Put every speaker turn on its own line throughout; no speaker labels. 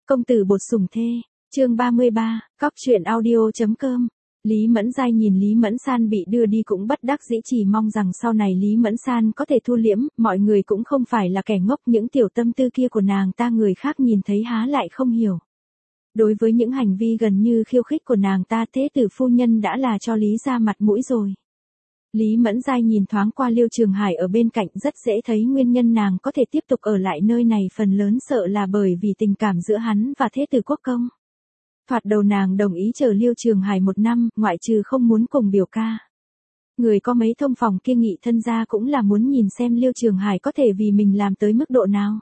Công tử bột sủng thê, chương 33, cóc truyện audio.com. Lý Mẫn Giai nhìn Lý Mẫn San bị đưa đi cũng bất đắc dĩ, chỉ mong rằng sau này Lý Mẫn San có thể thu liễm, mọi người cũng không phải là kẻ ngốc, những tiểu tâm tư kia của nàng ta người khác nhìn thấy há lại không hiểu. Đối với những hành vi gần như khiêu khích của nàng ta, thế tử phu nhân đã là cho Lý ra mặt mũi rồi. Lý Mẫn Giai nhìn thoáng qua Liêu Trường Hải ở bên cạnh, rất dễ thấy nguyên nhân nàng có thể tiếp tục ở lại nơi này phần lớn sợ là bởi vì tình cảm giữa hắn và thế tử Quốc Công. Thoạt đầu nàng đồng ý chờ Liêu Trường Hải 1 năm, ngoại trừ không muốn cùng biểu ca. Người có mấy thông phòng kia nghị thân ra cũng là muốn nhìn xem Liêu Trường Hải có thể vì mình làm tới mức độ nào.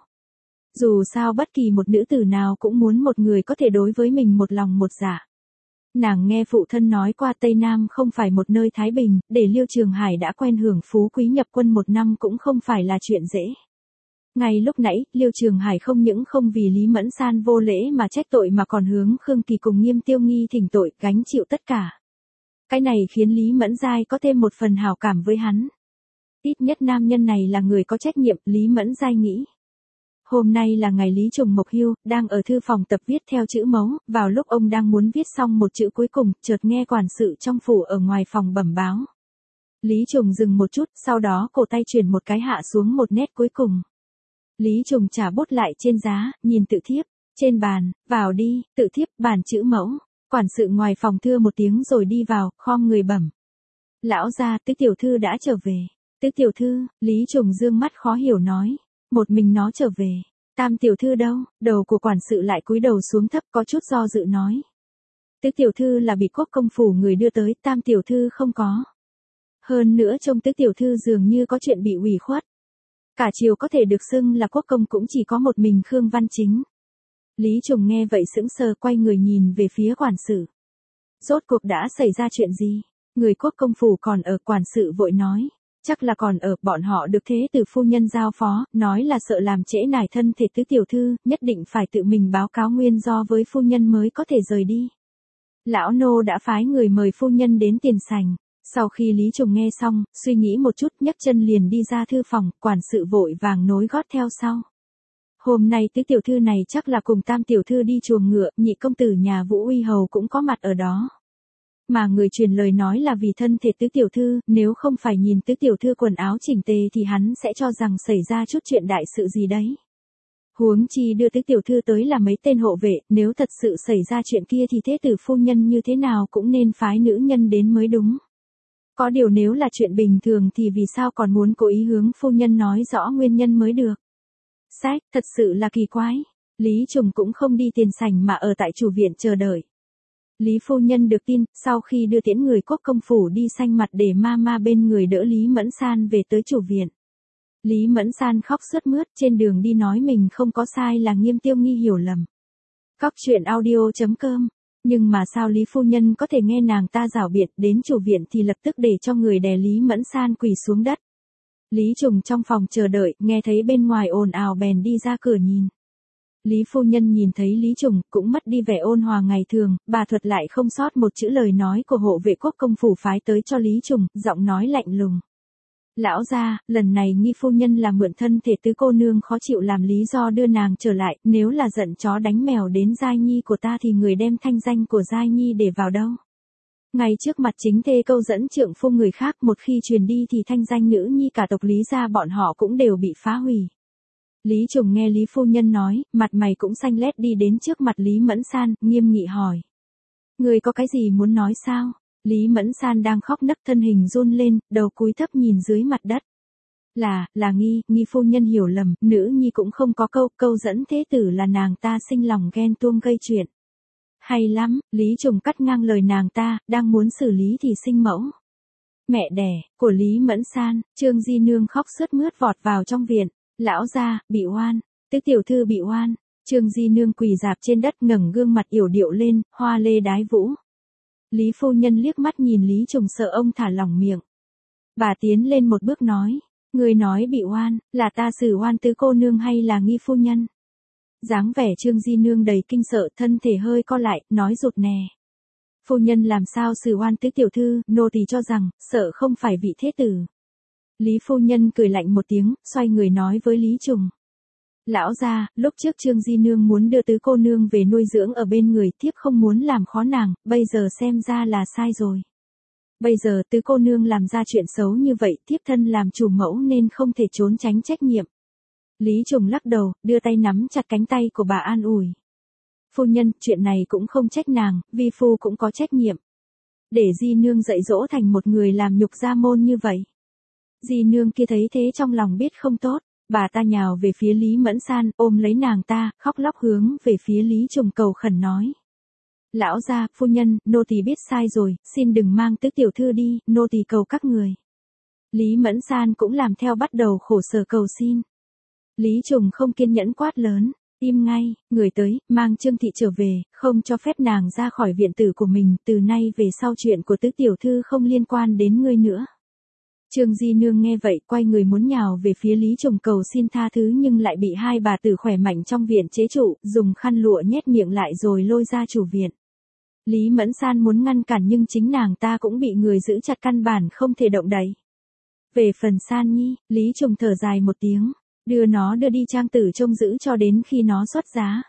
Dù sao bất kỳ một nữ tử nào cũng muốn một người có thể đối với mình một lòng một dạ. Nàng nghe phụ thân nói qua Tây Nam không phải một nơi thái bình, để Liêu Trường Hải đã quen hưởng phú quý nhập quân 1 năm cũng không phải là chuyện dễ. Ngay lúc nãy, Liêu Trường Hải không những không vì Lý Mẫn San vô lễ mà trách tội mà còn hướng Khương Kỳ cùng Nghiêm Tiêu Nghi thỉnh tội, gánh chịu tất cả. Cái này khiến Lý Mẫn Giai có thêm một phần hảo cảm với hắn. Ít nhất nam nhân này là người có trách nhiệm, Lý Mẫn Giai nghĩ. Hôm nay là ngày Lý Trùng Mộc hưu, đang ở thư phòng tập viết theo chữ mấu, vào lúc ông đang muốn viết xong một chữ cuối cùng, chợt nghe quản sự trong phủ ở ngoài phòng bẩm báo. Lý Trùng dừng một chút, sau đó cổ tay chuyển một cái hạ xuống một nét cuối cùng. Lý Trùng trả bút lại trên giá, nhìn tự thiếp, trên bàn, vào đi, tự thiếp, bàn chữ mẫu. Quản sự ngoài phòng thưa một tiếng rồi đi vào, khom người bẩm. Lão gia, tứ tiểu thư đã trở về. Tứ tiểu thư, Lý Trùng dương mắt khó hiểu nói. Một mình nó trở về. Tam tiểu thư đâu? Đầu của quản sự lại cúi đầu xuống thấp, có chút do dự nói. Tứ tiểu thư là bị Quốc công phủ người đưa tới, tam tiểu thư không có. Hơn nữa trông tứ tiểu thư dường như có chuyện bị ủy khuất. Cả triều có thể được xưng là quốc công cũng chỉ có một mình Khương Văn Chính. Lý Trùng nghe vậy sững sờ, quay người nhìn về phía quản sự. Rốt cuộc đã xảy ra chuyện gì? Người Quốc công phủ còn ở, quản sự vội nói. Chắc là còn ở, bọn họ được thế tử phu nhân giao phó, nói là sợ làm trễ nải thân thể tứ tiểu thư, nhất định phải tự mình báo cáo nguyên do với phu nhân mới có thể rời đi. Lão nô đã phái người mời phu nhân đến tiền sảnh. Sau khi Lý Trùng nghe xong, suy nghĩ một chút, nhấc chân liền đi ra thư phòng, quản sự vội vàng nối gót theo sau. Hôm nay tứ tiểu thư này chắc là cùng tam tiểu thư đi chuồng ngựa, nhị công tử nhà Vũ Uy Hầu cũng có mặt ở đó. Mà người truyền lời nói là vì thân thể tứ tiểu thư, nếu không phải nhìn tứ tiểu thư quần áo chỉnh tề thì hắn sẽ cho rằng xảy ra chút chuyện đại sự gì đấy. Huống chi đưa tứ tiểu thư tới là mấy tên hộ vệ, nếu thật sự xảy ra chuyện kia thì thế tử phu nhân như thế nào cũng nên phái nữ nhân đến mới đúng. Có điều nếu là chuyện bình thường thì vì sao còn muốn cố ý hướng phu nhân nói rõ nguyên nhân mới được. Sách, thật sự là kỳ quái. Lý Trùng cũng không đi tiền sảnh mà ở tại chủ viện chờ đợi. Lý phu nhân được tin, sau khi đưa tiễn người Quốc công phủ đi xanh mặt để ma bên người đỡ Lý Mẫn San về tới chủ viện. Lý Mẫn San khóc sướt mướt, trên đường đi nói mình không có sai là Nghiêm Tiêu Nghi hiểu lầm. Cóc truyện audio.com. Nhưng mà sao Lý phu nhân có thể nghe nàng ta giảo biện, đến chủ viện thì lập tức để cho người đè Lý Mẫn San quỳ xuống đất. Lý Trùng trong phòng chờ đợi, nghe thấy bên ngoài ồn ào bèn đi ra cửa nhìn. Lý phu nhân nhìn thấy Lý Trùng, cũng mất đi vẻ ôn hòa ngày thường, bà thuật lại không sót một chữ lời nói của hộ vệ Quốc công phủ phái tới cho Lý Trùng, giọng nói lạnh lùng. Lão gia, lần này Nghi phu nhân là mượn thân thể tứ cô nương khó chịu làm lý do đưa nàng trở lại, nếu là giận chó đánh mèo đến Giai Nhi của ta thì người đem thanh danh của Giai Nhi để vào đâu? Ngay trước mặt chính thê câu dẫn trượng phu người khác, một khi truyền đi thì thanh danh nữ nhi cả tộc Lý gia bọn họ cũng đều bị phá hủy. Lý Trùng nghe Lý phu nhân nói, mặt mày cũng xanh lét đi đến trước mặt Lý Mẫn San, nghiêm nghị hỏi. Người có cái gì muốn nói sao? Lý Mẫn San đang khóc nấc, thân hình run lên, đầu cúi thấp nhìn dưới mặt đất. Là Nghi phu nhân hiểu lầm, nữ nhi cũng không có câu dẫn thế tử là nàng ta sinh lòng ghen tuông gây chuyện. Hay lắm, Lý Trùng cắt ngang lời nàng ta, đang muốn xử lý thì sinh mẫu. Mẹ đẻ của Lý Mẫn San, Trương Di Nương khóc sướt mướt vọt vào trong viện. Lão gia, bị oan, tứ tiểu thư bị oan. Trương Di Nương quỳ rạp trên đất ngẩng gương mặt yểu điệu lên, hoa lê đái vũ. Lý phu nhân liếc mắt nhìn Lý Trùng sợ ông thả lỏng miệng. Bà tiến lên một bước nói, người nói bị oan, là ta xử oan tứ cô nương hay là Nghi phu nhân? Dáng vẻ Trương Di Nương đầy kinh sợ, thân thể hơi co lại, nói rụt nè. Phu nhân làm sao xử oan tứ tiểu thư, nô tỳ cho rằng, sợ không phải vị thế tử. Lý phu nhân cười lạnh một tiếng, xoay người nói với Lý Trùng. Lão gia, lúc trước Trương Di Nương muốn đưa tứ cô nương về nuôi dưỡng ở bên người, thiếp không muốn làm khó nàng, bây giờ xem ra là sai rồi. Bây giờ tứ cô nương làm ra chuyện xấu như vậy, thiếp thân làm chủ mẫu nên không thể trốn tránh trách nhiệm. Lý Trùng lắc đầu, đưa tay nắm chặt cánh tay của bà an ủi. Phu nhân, chuyện này cũng không trách nàng, vi phu cũng có trách nhiệm. Để Di Nương dạy dỗ thành một người làm nhục gia môn như vậy. Di Nương kia thấy thế trong lòng biết không tốt, bà ta nhào về phía Lý Mẫn San, ôm lấy nàng ta, khóc lóc hướng về phía Lý Trùng cầu khẩn nói. Lão gia, phu nhân, nô tỳ biết sai rồi, xin đừng mang tứ tiểu thư đi, nô tỳ cầu các người. Lý Mẫn San cũng làm theo bắt đầu khổ sở cầu xin. Lý Trùng không kiên nhẫn quát lớn, im ngay, người tới, mang Trương Thị trở về, không cho phép nàng ra khỏi viện tử của mình, từ nay về sau chuyện của tứ tiểu thư không liên quan đến ngươi nữa. Trương Di Nương nghe vậy quay người muốn nhào về phía Lý Trùng cầu xin tha thứ nhưng lại bị hai bà tử khỏe mạnh trong viện chế trụ, dùng khăn lụa nhét miệng lại rồi lôi ra chủ viện. Lý Mẫn San muốn ngăn cản nhưng chính nàng ta cũng bị người giữ chặt căn bản không thể động đậy. Về phần San Nhi, Lý Trùng thở dài một tiếng, đưa nó đưa đi trang tử trông giữ cho đến khi nó xuất giá.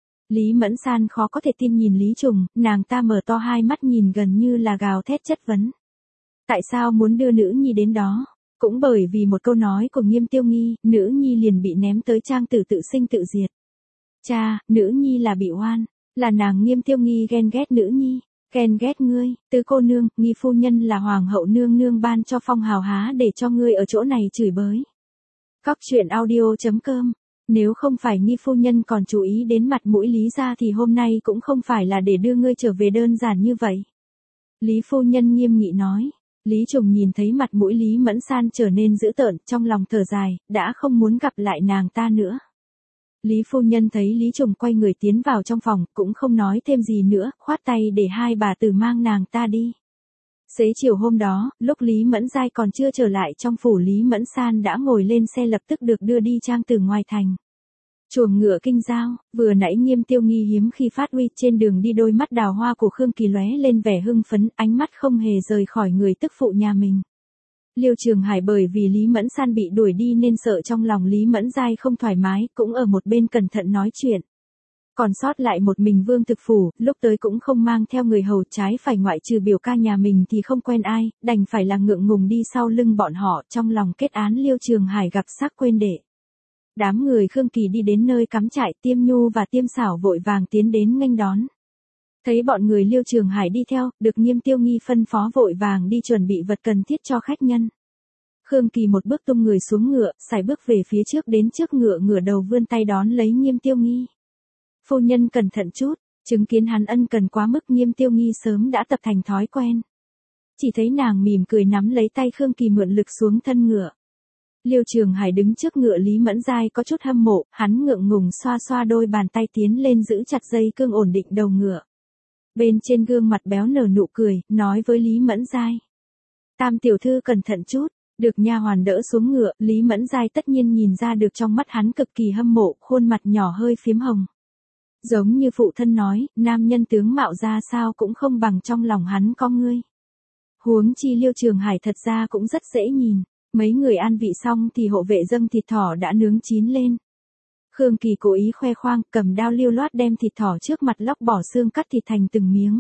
Lý Mẫn San khó có thể tin nhìn Lý Trùng, nàng ta mở to hai mắt nhìn gần như là gào thét chất vấn. Tại sao muốn đưa nữ nhi đến đó? Cũng bởi vì một câu nói của Nghiêm Tiêu Nghi, nữ nhi liền bị ném tới trang tử tự sinh tự diệt. Cha, nữ nhi là bị oan, là nàng Nghiêm Tiêu Nghi ghen ghét nữ nhi, ghen ghét ngươi, tứ cô nương, Nghi phu nhân là hoàng hậu nương nương ban cho phong hào há để cho ngươi ở chỗ này chửi bới. Cóc truyện audio.com. Nếu không phải Nghi phu nhân còn chú ý đến mặt mũi Lý gia thì hôm nay cũng không phải là để đưa ngươi trở về đơn giản như vậy. Lý phu nhân nghiêm nghị nói. Lý Trùng nhìn thấy mặt mũi Lý Mẫn San trở nên dữ tợn, trong lòng thở dài, đã không muốn gặp lại nàng ta nữa. Lý phu nhân thấy Lý Trùng quay người tiến vào trong phòng, cũng không nói thêm gì nữa, khoát tay để hai bà tử mang nàng ta đi. Xế chiều hôm đó, lúc Lý Mẫn Giai còn chưa trở lại trong phủ, Lý Mẫn San đã ngồi lên xe lập tức được đưa đi trang tử ngoài thành. Chuồng ngựa kinh giao, vừa nãy Nghiêm Tiêu Nghi hiếm khi phát uy, trên đường đi đôi mắt đào hoa của Khương Kỳ lóe lên vẻ hưng phấn, ánh mắt không hề rời khỏi người tức phụ nhà mình. Liêu Trường Hải bởi vì Lý Mẫn San bị đuổi đi nên sợ trong lòng Lý Mẫn Giai không thoải mái, cũng ở một bên cẩn thận nói chuyện. Còn sót lại một mình Vương Thực Phủ, lúc tới cũng không mang theo người hầu, trái phải ngoại trừ biểu ca nhà mình thì không quen ai, đành phải là ngượng ngùng đi sau lưng bọn họ, trong lòng kết án Liêu Trường Hải gặp sắc quên để. Đám người Khương Kỳ đi đến nơi cắm trại, Tiêm Nhu và Tiêm Xảo vội vàng tiến đến nghênh đón. Thấy bọn người Liêu Trường Hải đi theo, được Nghiêm Tiêu Nghi phân phó vội vàng đi chuẩn bị vật cần thiết cho khách nhân. Khương Kỳ một bước tung người xuống ngựa, sải bước về phía trước đến trước ngựa, ngửa đầu vươn tay đón lấy Nghiêm Tiêu Nghi. Phu nhân cẩn thận chút, chứng kiến hắn ân cần quá mức, Nghiêm Tiêu Nghi sớm đã tập thành thói quen. Chỉ thấy nàng mỉm cười nắm lấy tay Khương Kỳ mượn lực xuống thân ngựa. Liêu Trường Hải đứng trước ngựa Lý Mẫn Giai có chút hâm mộ, hắn ngượng ngùng xoa xoa đôi bàn tay tiến lên giữ chặt dây cương ổn định đầu ngựa. Bên trên gương mặt béo nở nụ cười, nói với Lý Mẫn Giai. Tam tiểu thư cẩn thận chút, được nha hoàn đỡ xuống ngựa, Lý Mẫn Giai tất nhiên nhìn ra được trong mắt hắn cực kỳ hâm mộ, khuôn mặt nhỏ hơi phiếm hồng. Giống như phụ thân nói, nam nhân tướng mạo ra sao cũng không bằng trong lòng hắn có ngươi. Huống chi Liêu Trường Hải thật ra cũng rất dễ nhìn. Mấy người ăn vị xong thì hộ vệ dâng thịt thỏ đã nướng chín lên. Khương Kỳ cố ý khoe khoang, cầm đao liêu loát đem thịt thỏ trước mặt lóc bỏ xương cắt thịt thành từng miếng.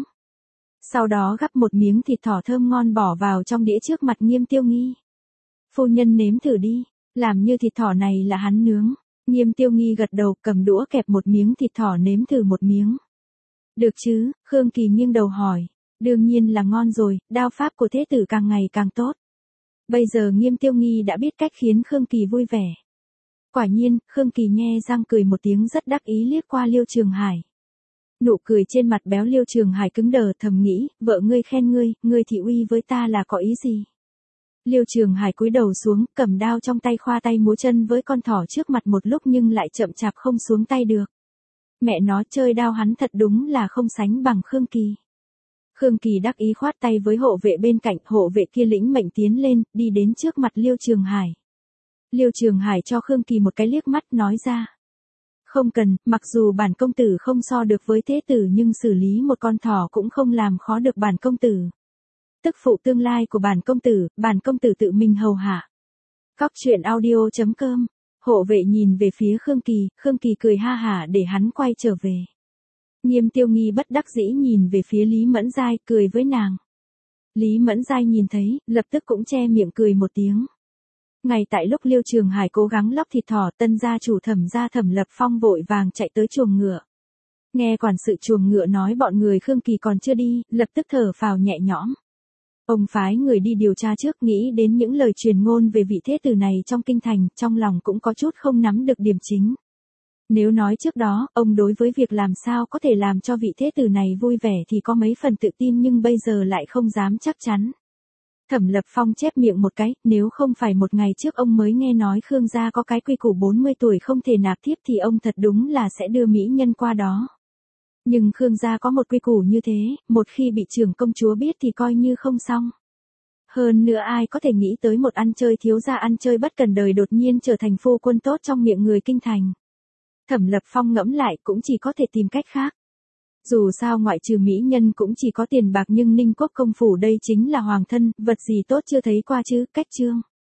Sau đó gắp một miếng thịt thỏ thơm ngon bỏ vào trong đĩa trước mặt Nghiêm Tiêu Nghi. Phu nhân nếm thử đi, làm như thịt thỏ này là hắn nướng. Nghiêm Tiêu Nghi gật đầu, cầm đũa kẹp một miếng thịt thỏ nếm thử một miếng. Được chứ, Khương Kỳ nghiêng đầu hỏi. Đương nhiên là ngon rồi, đao pháp của thế tử càng ngày càng tốt. Bây giờ Nghiêm Tiêu Nghi đã biết cách khiến Khương Kỳ vui vẻ. Quả nhiên, Khương Kỳ nhe răng cười một tiếng rất đắc ý liếc qua Liêu Trường Hải. Nụ cười trên mặt béo Liêu Trường Hải cứng đờ, thầm nghĩ, vợ ngươi khen ngươi thị uy với ta là có ý gì? Liêu Trường Hải cúi đầu xuống, cầm đao trong tay khoa tay múa chân với con thỏ trước mặt một lúc nhưng lại chậm chạp không xuống tay được. Mẹ nó, chơi đao hắn thật đúng là không sánh bằng Khương Kỳ. Khương Kỳ đắc ý khoát tay với hộ vệ bên cạnh, hộ vệ kia lĩnh mệnh tiến lên, đi đến trước mặt Liêu Trường Hải. Liêu Trường Hải cho Khương Kỳ một cái liếc mắt nói ra. Không cần, mặc dù bản công tử không so được với thế tử nhưng xử lý một con thỏ cũng không làm khó được bản công tử. Tức phụ tương lai của bản công tử tự mình hầu hạ. Cóc truyện audio.com Hộ vệ nhìn về phía Khương Kỳ cười ha hả để hắn quay trở về. Nghiêm Tiêu Nghi bất đắc dĩ nhìn về phía Lý Mẫn Giai, cười với nàng. Lý Mẫn Giai nhìn thấy, lập tức cũng che miệng cười một tiếng. Ngay tại lúc Liêu Trường Hải cố gắng lóc thịt thỏ, tân gia chủ Thẩm gia Thẩm Lập Phong vội vàng chạy tới chuồng ngựa. Nghe quản sự chuồng ngựa nói bọn người Khương Kỳ còn chưa đi, lập tức thở phào nhẹ nhõm. Ông phái người đi điều tra trước, nghĩ đến những lời truyền ngôn về vị thế tử này trong kinh thành, trong lòng cũng có chút không nắm được điểm chính. Nếu nói trước đó, ông đối với việc làm sao có thể làm cho vị thế tử này vui vẻ thì có mấy phần tự tin, nhưng bây giờ lại không dám chắc chắn. Thẩm Lập Phong chép miệng một cái, nếu không phải một ngày trước ông mới nghe nói Khương gia có cái quy củ 40 tuổi không thể nạp thiếp thì ông thật đúng là sẽ đưa mỹ nhân qua đó. Nhưng Khương gia có một quy củ như thế, một khi bị trưởng công chúa biết thì coi như không xong. Hơn nữa ai có thể nghĩ tới một ăn chơi thiếu gia ăn chơi bất cần đời đột nhiên trở thành phu quân tốt trong miệng người kinh thành. Thẩm Lập Phong ngẫm lại cũng chỉ có thể tìm cách khác. Dù sao ngoại trừ mỹ nhân cũng chỉ có tiền bạc, nhưng Ninh Quốc công phủ đây chính là hoàng thân, vật gì tốt chưa thấy qua chứ, cách chương.